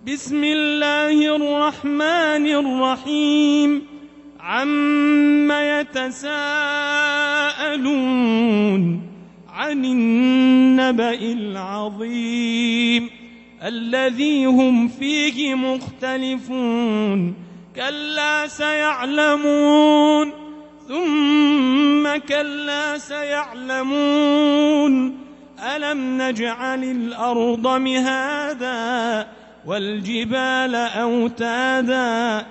بسم الله الرحمن الرحيم عم يتساءلون عن النبأ العظيم الذي هم فيه مختلفون كلا سيعلمون ثم كلا سيعلمون ألم نجعل الأرض مهادا والجبال أوتادا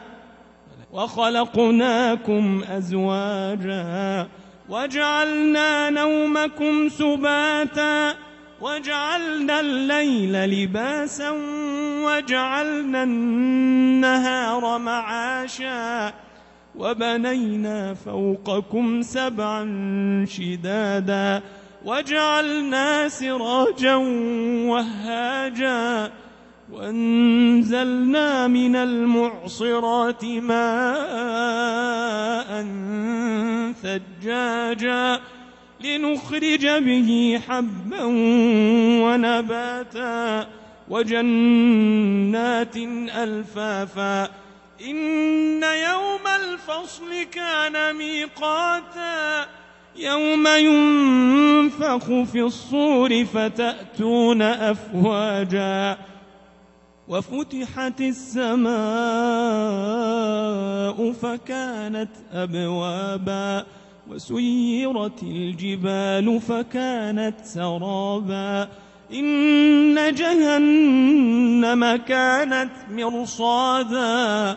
وخلقناكم أزواجا وجعلنا نومكم سباتا وجعلنا الليل لباسا وجعلنا النهار معاشا وبنينا فوقكم سبعا شدادا وجعلنا سراجا وهاجا وأنزلنا من المعصرات ماء ثجاجا لنخرج به حبا ونباتا وجنات ألفافا إن يوم الفصل كان ميقاتا يوم ينفخ في الصور فتأتون أفواجا وفتحت السماء فكانت أبوابا وسيرت الجبال فكانت سرابا إن جهنم كانت مرصادا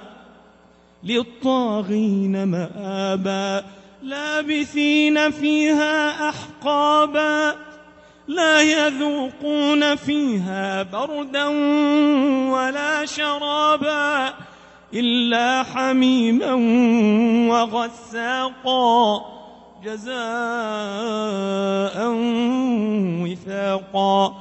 للطاغين مآبا لابثين فيها أحقابا لا يذوقون فيها بردا ولا شرابا إلا حميما وغساقا جزاء وفاقا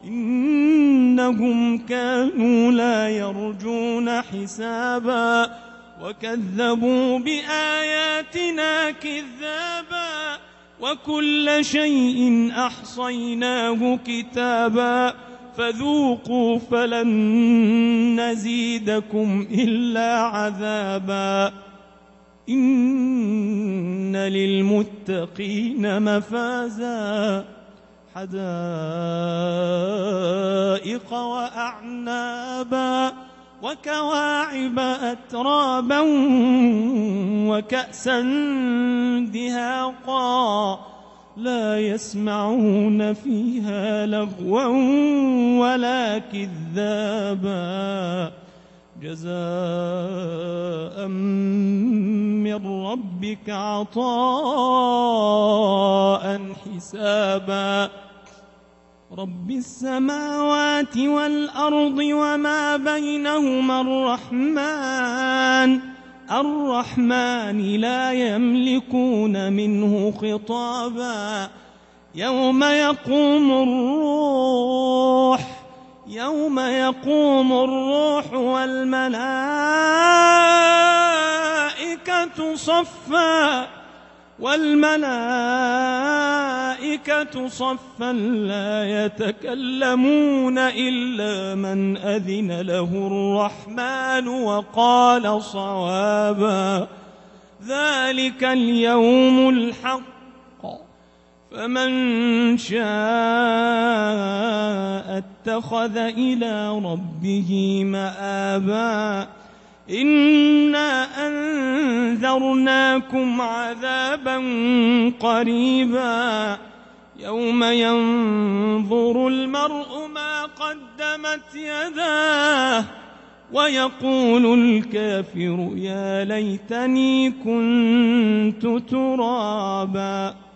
إنهم كانوا لا يرجون حسابا وكذبوا بآياتنا كذابا وكل شيء أحصيناه كتابا فذوقوا فلن نزيدكم إلا عذابا إن للمتقين مفازا حدائق وأعنابا وكواعب أترابا وكأسا دهاقا لا يسمعون فيها لغوا ولا كذابا جزاء من ربك عطاء حسابا رب السماوات والأرض وما بينهما الرحمن لا يملكون منه خطابا يوم يقوم الروح والملائكة صفا لا يتكلمون إلا من أذن له الرحمن وقال صوابا ذلك اليوم الحق فمن شاء اتخذ إلى ربه مآبا إنا أنذرناكم عذابا قريبا يوم ينظر المرء ما قدمت يداه ويقول الكافر يا ليتني كنت ترابا